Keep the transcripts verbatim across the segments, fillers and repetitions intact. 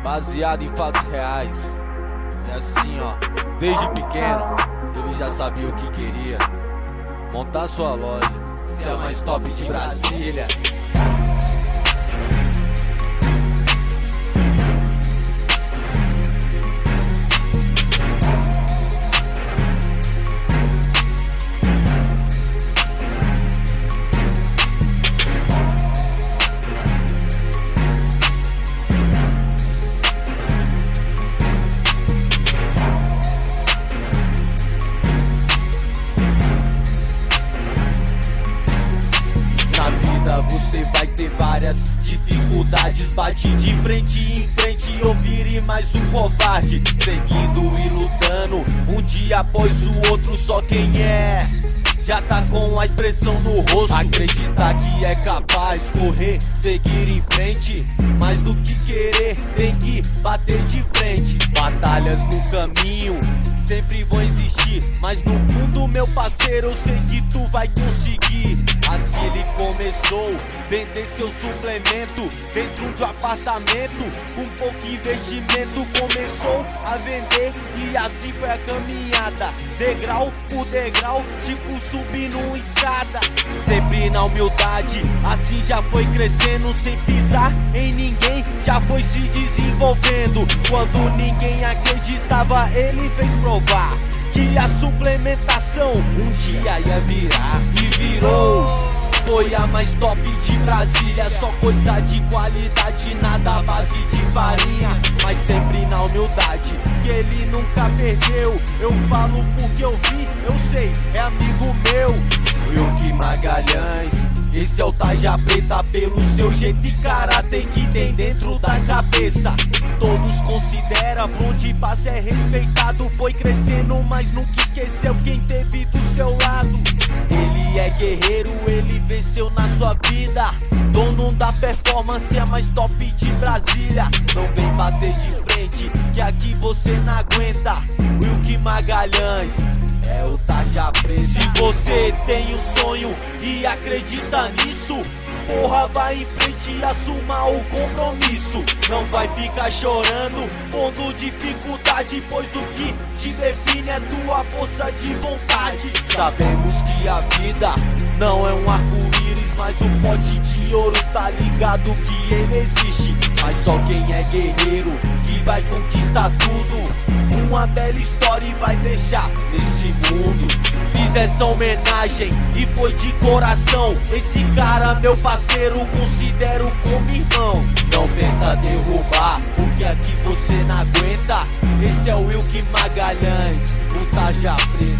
baseado em fatos reais. E assim, ó, desde pequeno ele já sabia o que queria: montar sua loja, ser a mais top de Brasília. Você vai ter várias dificuldades, bate de frente em frente ou vire mais um covarde, seguindo e lutando um dia após o outro. Só quem é já tá com a expressão no rosto, acreditar que é capaz, correr, seguir em frente. Mais do que querer, tem que bater de frente. Batalhas no caminho sempre vão existir, mas no fundo, meu parceiro, eu sei que tu vai conseguir. Assim ele começou, vender seu suplemento dentro de um apartamento, com pouco investimento começou a vender, e assim foi a caminhada, degrau por degrau, tipo subindo uma escada. Sempre na humildade, assim já foi crescendo, sem pisar em ninguém, já foi se desenvolvendo. Quando ninguém acreditava, ele fez provar que a suplementação um dia ia virar, e virou. Foi a mais top de Brasília, só coisa de qualidade, nada à base de farinha, mas sempre na humildade, que ele nunca perdeu. Eu falo porque eu vi, eu sei, é amigo meu. Wilke Magalhães, esse é o Tarja Preta, pelo seu jeito e caráter que tem dentro da cabeça. Todos consideram, por onde passa é respeitado. Foi crescendo, mas nunca esqueceu quem teve do seu lado. Ele é guerreiro, ele venceu na sua vida, dono da performance, é mais top de Brasília. Não vem bater de frente, que aqui você não aguenta. Wilke Magalhães é o Tarja Preta. Se você tem um sonho e acredita nisso, porra, vai em frente e assuma o compromisso. Não vai ficar chorando, pondo dificuldade, pois o que te define é tua força de vontade. Sabemos que a vida não é um arco-íris, mas o pote de ouro tá ligado que ele existe. Mas só quem é guerreiro que vai conquistar tudo, uma bela história e vai deixar nesse mundo. Fiz essa homenagem e foi de coração. Esse cara, meu parceiro, considero como irmão. Não tenta derrubar o que aqui você não aguenta. Esse é o Wilke Magalhães, o Tarja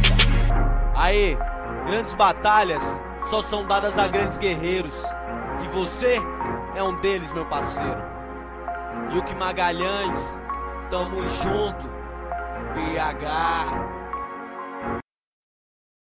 Preta. Aê, grandes batalhas só são dadas a grandes guerreiros, e você é um deles, meu parceiro. Wilke Magalhães, tamo junto. B H